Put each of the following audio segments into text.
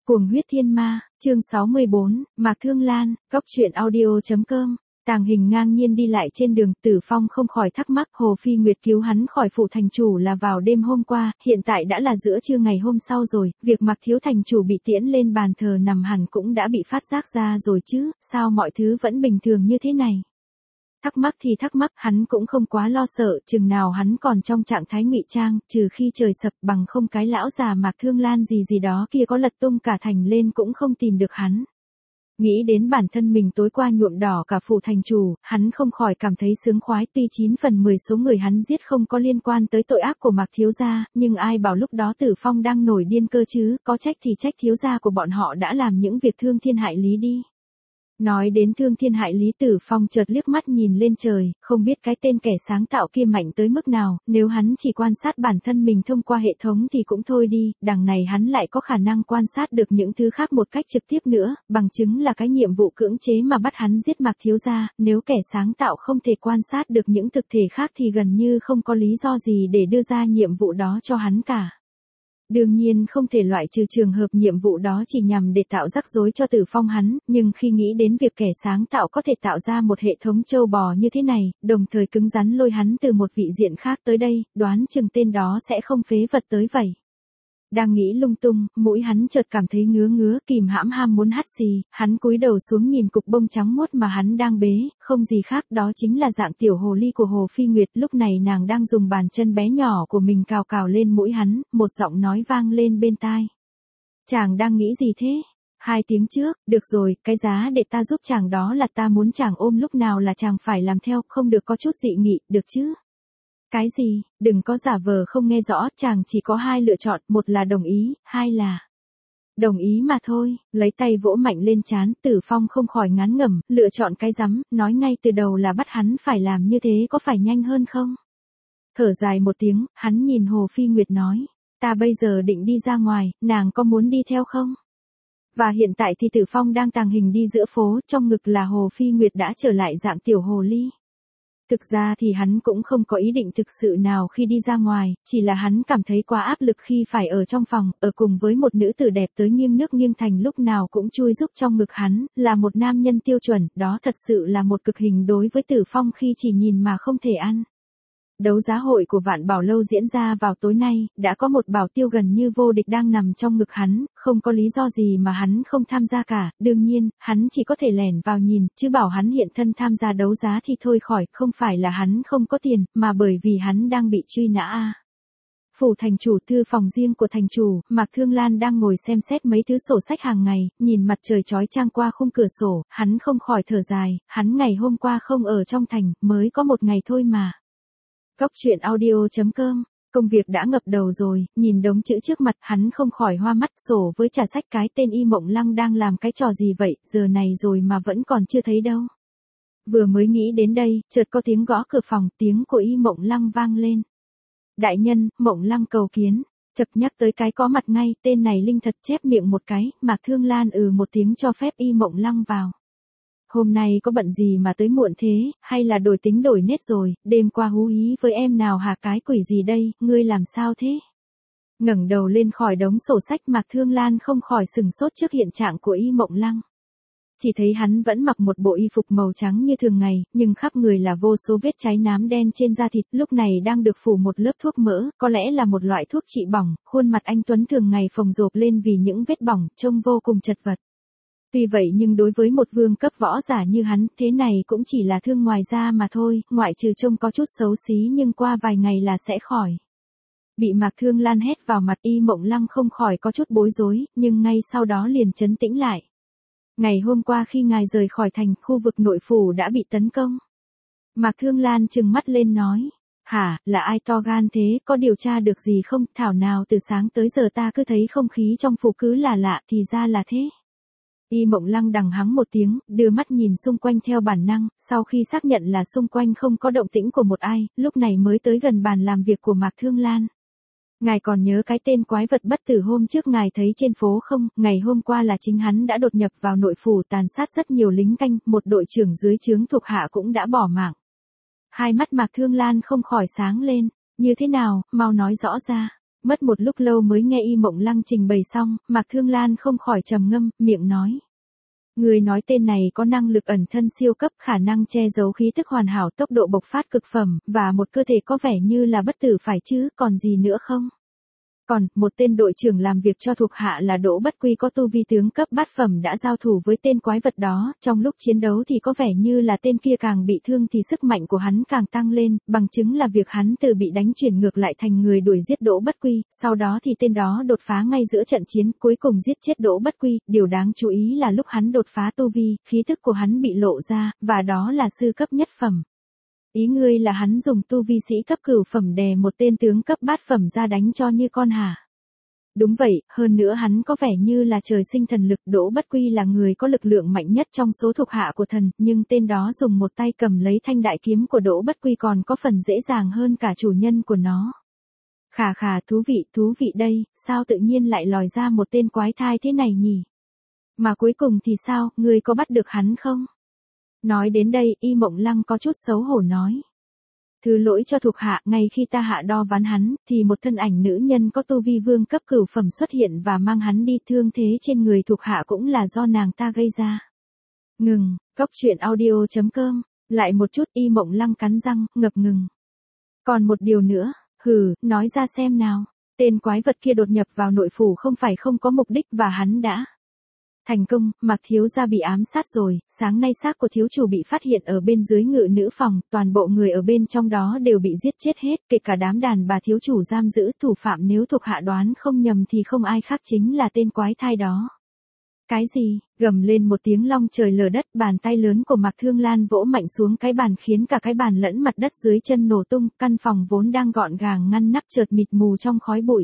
Cuồng huyết thiên ma, chương 64, Mạc Thương Lan, Cóc truyện audio.com. Tàng Hình ngang nhiên đi lại trên đường, Tử Phong không khỏi thắc mắc, Hồ Phi Nguyệt cứu hắn khỏi phủ thành chủ là vào đêm hôm qua, hiện tại đã là giữa trưa ngày hôm sau rồi, việc Mạc thiếu thành chủ bị tiễn lên bàn thờ nằm hẳn cũng đã bị phát giác ra rồi chứ, sao mọi thứ vẫn bình thường như thế này? Thắc mắc thì thắc mắc, hắn cũng không quá lo sợ, chừng nào hắn còn trong trạng thái ngụy trang, trừ khi trời sập, bằng không cái lão già Mạc Thương Lan gì đó kia có lật tung cả thành lên cũng không tìm được hắn. Nghĩ đến bản thân mình tối qua nhuộm đỏ cả phủ thành chủ, hắn không khỏi cảm thấy sướng khoái, tuy 9 phần 10 số người hắn giết không có liên quan tới tội ác của Mạc thiếu gia, nhưng ai bảo lúc đó Tử Phong đang nổi điên cơ chứ, có trách thì trách thiếu gia của bọn họ đã làm những việc thương thiên hại lý đi. Nói đến thương thiên hại lý, Tử Phong chợt liếc mắt nhìn lên trời, không biết cái tên kẻ sáng tạo kia mạnh tới mức nào, nếu hắn chỉ quan sát bản thân mình thông qua hệ thống thì cũng thôi đi, đằng này hắn lại có khả năng quan sát được những thứ khác một cách trực tiếp nữa, bằng chứng là cái nhiệm vụ cưỡng chế mà bắt hắn giết Mạc thiếu gia, nếu kẻ sáng tạo không thể quan sát được những thực thể khác thì gần như không có lý do gì để đưa ra nhiệm vụ đó cho hắn cả. Đương nhiên không thể loại trừ trường hợp nhiệm vụ đó chỉ nhằm để tạo rắc rối cho Tử Phong hắn, nhưng khi nghĩ đến việc kẻ sáng tạo có thể tạo ra một hệ thống trâu bò như thế này, đồng thời cứng rắn lôi hắn từ một vị diện khác tới đây, đoán chừng tên đó sẽ không phế vật tới vậy. Đang nghĩ lung tung, mũi hắn chợt cảm thấy ngứa, kìm hãm ham muốn hắt xì, hắn cúi đầu xuống nhìn cục bông trắng muốt mà hắn đang bế, không gì khác đó chính là dạng tiểu hồ ly của Hồ Phi Nguyệt, lúc này nàng đang dùng bàn chân bé nhỏ của mình cào cào lên mũi hắn, một giọng nói vang lên bên tai. Chàng đang nghĩ gì thế? 2 tiếng trước, được rồi, cái giá để ta giúp chàng đó là ta muốn chàng ôm lúc nào là chàng phải làm theo, không được có chút dị nghị, được chứ? Cái gì, đừng có giả vờ không nghe rõ, chàng chỉ có 2 lựa chọn, một là đồng ý, 2 là đồng ý mà thôi. Lấy tay vỗ mạnh lên trán, Tử Phong không khỏi ngán ngẩm, lựa chọn cái rắm, nói ngay từ đầu là bắt hắn phải làm như thế có phải nhanh hơn không? Thở dài một tiếng, hắn nhìn Hồ Phi Nguyệt nói, ta bây giờ định đi ra ngoài, nàng có muốn đi theo không? Và hiện tại thì Tử Phong đang tàng hình đi giữa phố, trong ngực là Hồ Phi Nguyệt đã trở lại dạng tiểu hồ ly. Thực ra thì hắn cũng không có ý định thực sự nào khi đi ra ngoài, chỉ là hắn cảm thấy quá áp lực khi phải ở trong phòng, ở cùng với một nữ tử đẹp tới nghiêng nước nghiêng thành lúc nào cũng chui giúp trong ngực hắn, là một nam nhân tiêu chuẩn, đó thật sự là một cực hình đối với Tử Phong khi chỉ nhìn mà không thể ăn. Đấu giá hội của Vạn Bảo Lâu diễn ra vào tối nay, đã có một bảo tiêu gần như vô địch đang nằm trong ngực hắn, không có lý do gì mà hắn không tham gia cả, đương nhiên, hắn chỉ có thể lẻn vào nhìn, chứ bảo hắn hiện thân tham gia đấu giá thì thôi khỏi, không phải là hắn không có tiền, mà bởi vì hắn đang bị truy nã a. Phủ thành chủ, thư phòng riêng của thành chủ, Mạc Thương Lan đang ngồi xem xét mấy thứ sổ sách hàng ngày, nhìn mặt trời chói chang qua khung cửa sổ, hắn không khỏi thở dài, hắn ngày hôm qua không ở trong thành, mới có một ngày thôi mà. Cóc truyện audio.com, công việc đã ngập đầu rồi, nhìn đống chữ trước mặt, hắn không khỏi hoa mắt, sổ với trà sách cái tên Y Mộng Lăng đang làm cái trò gì vậy, giờ này rồi mà vẫn còn chưa thấy đâu. Vừa mới nghĩ đến đây, chợt có tiếng gõ cửa phòng, tiếng của Y Mộng Lăng vang lên. Đại nhân, Mộng Lăng cầu kiến. Chợt nhắc tới cái có mặt ngay, tên này Linh thật chép miệng một cái, Mạc Thương Lan một tiếng cho phép Y Mộng Lăng vào. Hôm nay có bận gì mà tới muộn thế, hay là đổi tính đổi nết rồi, đêm qua hú hí với em nào hả, cái quỷ gì đây, ngươi làm sao thế? Ngẩng đầu lên khỏi đống sổ sách, Mạc Thương Lan không khỏi sừng sốt trước hiện trạng của Y Mộng Lăng. Chỉ thấy hắn vẫn mặc một bộ y phục màu trắng như thường ngày, nhưng khắp người là vô số vết cháy nám đen trên da thịt, lúc này đang được phủ một lớp thuốc mỡ, có lẽ là một loại thuốc trị bỏng, khuôn mặt anh tuấn thường ngày phồng rộp lên vì những vết bỏng, trông vô cùng chật vật. Tuy vậy nhưng đối với một vương cấp võ giả như hắn, thế này cũng chỉ là thương ngoài da mà thôi, ngoại trừ trông có chút xấu xí nhưng qua vài ngày là sẽ khỏi. Bị Mạc Thương Lan hét vào mặt, Y Mộng Lăng không khỏi có chút bối rối, nhưng ngay sau đó liền trấn tĩnh lại. Ngày hôm qua khi ngài rời khỏi thành, khu vực nội phủ đã bị tấn công. Mạc Thương Lan trừng mắt lên nói, hả, là ai to gan thế, có điều tra được gì không, thảo nào từ sáng tới giờ ta cứ thấy không khí trong phủ cứ là lạ, thì ra là thế. Y Mộng Lăng đằng hắng một tiếng, đưa mắt nhìn xung quanh theo bản năng, sau khi xác nhận là xung quanh không có động tĩnh của một ai, lúc này mới tới gần bàn làm việc của Mạc Thương Lan. Ngài còn nhớ cái tên quái vật bất tử hôm trước ngài thấy trên phố không, ngày hôm qua là chính hắn đã đột nhập vào nội phủ tàn sát rất nhiều lính canh, một đội trưởng dưới trướng thuộc hạ cũng đã bỏ mạng. Hai mắt Mạc Thương Lan không khỏi sáng lên, như thế nào, mau nói rõ ra. Mất một lúc lâu mới nghe Y Mộng Lăng trình bày xong, Mạc Thương Lan không khỏi trầm ngâm, miệng nói. Người nói tên này có năng lực ẩn thân siêu cấp, khả năng che giấu khí tức hoàn hảo, tốc độ bộc phát cực phẩm, và một cơ thể có vẻ như là bất tử phải chứ, còn gì nữa không? Còn, một tên đội trưởng làm việc cho thuộc hạ là Đỗ Bất Quy có tu vi tướng cấp bát phẩm đã giao thủ với tên quái vật đó, trong lúc chiến đấu thì có vẻ như là tên kia càng bị thương thì sức mạnh của hắn càng tăng lên, bằng chứng là việc hắn từ bị đánh chuyển ngược lại thành người đuổi giết Đỗ Bất Quy, sau đó thì tên đó đột phá ngay giữa trận chiến, cuối cùng giết chết Đỗ Bất Quy, điều đáng chú ý là lúc hắn đột phá tu vi, khí thức của hắn bị lộ ra, và đó là sư cấp nhất phẩm. Ý ngươi là hắn dùng tu vi sĩ cấp cửu phẩm đè một tên tướng cấp bát phẩm ra đánh cho như con hả? Đúng vậy, hơn nữa hắn có vẻ như là trời sinh thần lực, Đỗ Bất Quy là người có lực lượng mạnh nhất trong số thuộc hạ của thần, nhưng tên đó dùng một tay cầm lấy thanh đại kiếm của Đỗ Bất Quy còn có phần dễ dàng hơn cả chủ nhân của nó. Khà, thú vị đây, sao tự nhiên lại lòi ra một tên quái thai thế này nhỉ? Mà cuối cùng thì sao, ngươi có bắt được hắn không? Nói đến đây, Y Mộng Lăng có chút xấu hổ nói. Thứ lỗi cho thuộc hạ, ngay khi ta hạ đo ván hắn, thì một thân ảnh nữ nhân có tu vi vương cấp cửu phẩm xuất hiện và mang hắn đi, thương thế trên người thuộc hạ cũng là do nàng ta gây ra. Ngừng, Cóc Truyện Audio.com, lại một chút. Y Mộng Lăng cắn răng, ngập ngừng. Còn một điều nữa, nói ra xem nào, tên quái vật kia đột nhập vào nội phủ không phải không có mục đích và hắn đã thành công. Mạc thiếu gia bị ám sát rồi, sáng nay xác của thiếu chủ bị phát hiện ở bên dưới ngự nữ phòng, toàn bộ người ở bên trong đó đều bị giết chết hết, kể cả đám đàn bà thiếu chủ giam giữ. Thủ phạm nếu thuộc hạ đoán không nhầm thì không ai khác chính là tên quái thai đó. Cái gì? Gầm lên một tiếng long trời lở đất, bàn tay lớn của Mạc Thương Lan vỗ mạnh xuống cái bàn khiến cả cái bàn lẫn mặt đất dưới chân nổ tung, căn phòng vốn đang gọn gàng ngăn nắp chợt mịt mù trong khói bụi.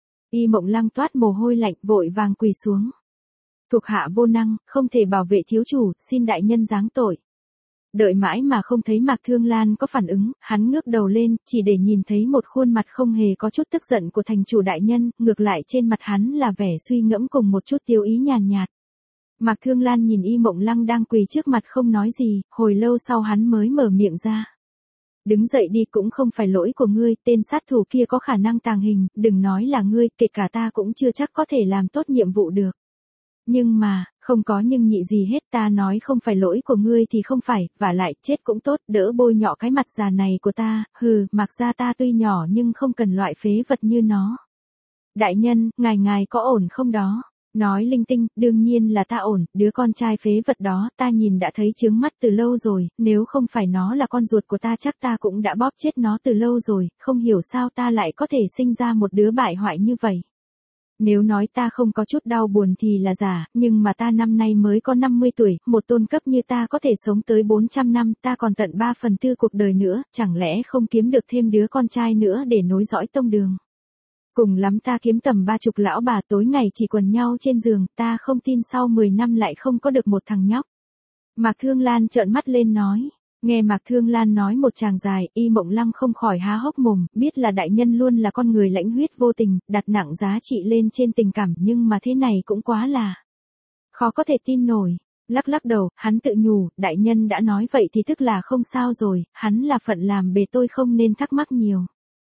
Y Mộng Lăng toát mồ hôi lạnh, vội vàng quỳ xuống. Thuộc hạ vô năng, không thể bảo vệ thiếu chủ, xin đại nhân giáng tội. Đợi mãi mà không thấy Mạc Thương Lan có phản ứng, hắn ngước đầu lên, chỉ để nhìn thấy một khuôn mặt không hề có chút tức giận của thành chủ đại nhân, ngược lại trên mặt hắn là vẻ suy ngẫm cùng một chút tiêu ý nhàn nhạt. Mạc Thương Lan nhìn Y Mộng Lăng đang quỳ trước mặt không nói gì, hồi lâu sau hắn mới mở miệng ra. Đứng dậy đi, cũng không phải lỗi của ngươi, tên sát thủ kia có khả năng tàng hình, đừng nói là ngươi, kể cả ta cũng chưa chắc có thể làm tốt nhiệm vụ được. Nhưng mà, không có nhưng nhị gì hết, ta nói không phải lỗi của ngươi thì không phải, vả lại, chết cũng tốt, đỡ bôi nhọ cái mặt già này của ta, Mặc ra ta tuy nhỏ nhưng không cần loại phế vật như nó. Đại nhân, ngài có ổn không đó? Nói linh tinh, đương nhiên là ta ổn, đứa con trai phế vật đó, ta nhìn đã thấy chướng mắt từ lâu rồi, nếu không phải nó là con ruột của ta chắc ta cũng đã bóp chết nó từ lâu rồi, không hiểu sao ta lại có thể sinh ra một đứa bại hoại như vậy. Nếu nói ta không có chút đau buồn thì là giả, nhưng mà ta năm nay mới có 50 tuổi, một tôn cấp như ta có thể sống tới 400 năm, ta còn tận 3/4 cuộc đời nữa, chẳng lẽ không kiếm được thêm đứa con trai nữa để nối dõi tông đường. Cùng lắm ta kiếm tầm 30 lão bà tối ngày chỉ quần nhau trên giường, ta không tin sau 10 năm lại không có được một thằng nhóc. Mạc Thương Lan trợn mắt lên nói. Nghe Mạc Thương Lan nói một tràng dài, Y Mộng Lăng không khỏi há hốc mồm, biết là đại nhân luôn là con người lãnh huyết vô tình, đặt nặng giá trị lên trên tình cảm, nhưng mà thế này cũng quá là khó có thể tin nổi. Lắc đầu, hắn tự nhủ, đại nhân đã nói vậy thì tức là không sao rồi, hắn là phận làm bề tôi không nên thắc mắc nhiều.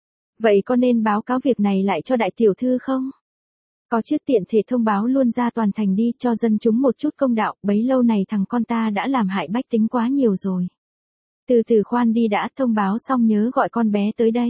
Vậy có nên báo cáo việc này lại cho đại tiểu thư không? Có chứ, tiện thể thông báo luôn ra toàn thành đi, cho dân chúng một chút công đạo, bấy lâu này thằng con ta đã làm hại bách tính quá nhiều rồi. Từ khoan đi đã, thông báo xong nhớ gọi con bé tới đây.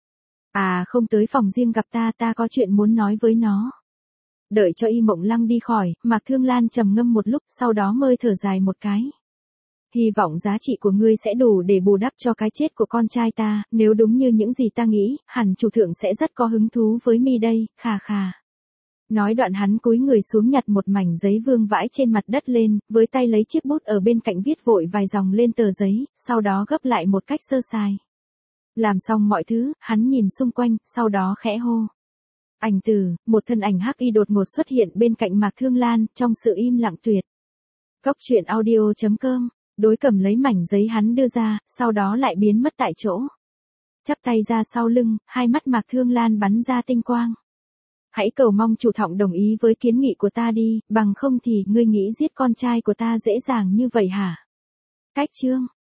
À không, tới phòng riêng gặp ta có chuyện muốn nói với nó. Đợi cho Y Mộng Lăng đi khỏi, Mạc Thương Lan trầm ngâm một lúc, sau đó mới thở dài một cái. Hy vọng giá trị của ngươi sẽ đủ để bù đắp cho cái chết của con trai ta, nếu đúng như những gì ta nghĩ, hẳn chủ thượng sẽ rất có hứng thú với mi đây, khà. Nói đoạn hắn cúi người xuống nhặt một mảnh giấy vương vãi trên mặt đất lên, với tay lấy chiếc bút ở bên cạnh viết vội vài dòng lên tờ giấy, sau đó gấp lại một cách sơ sài. Làm xong mọi thứ, hắn nhìn xung quanh, sau đó khẽ hô. Ảnh tử, một thân ảnh hắc y đột ngột xuất hiện bên cạnh Mạc Thương Lan, trong sự im lặng tuyệt. Cóc Truyện Audio.com, đối cầm lấy mảnh giấy hắn đưa ra, sau đó lại biến mất tại chỗ. Chắp tay ra sau lưng, hai mắt Mạc Thương Lan bắn ra tinh quang. Hãy cầu mong chủ thọng đồng ý với kiến nghị của ta đi, bằng không thì ngươi nghĩ giết con trai của ta dễ dàng như vậy hả? Cách chương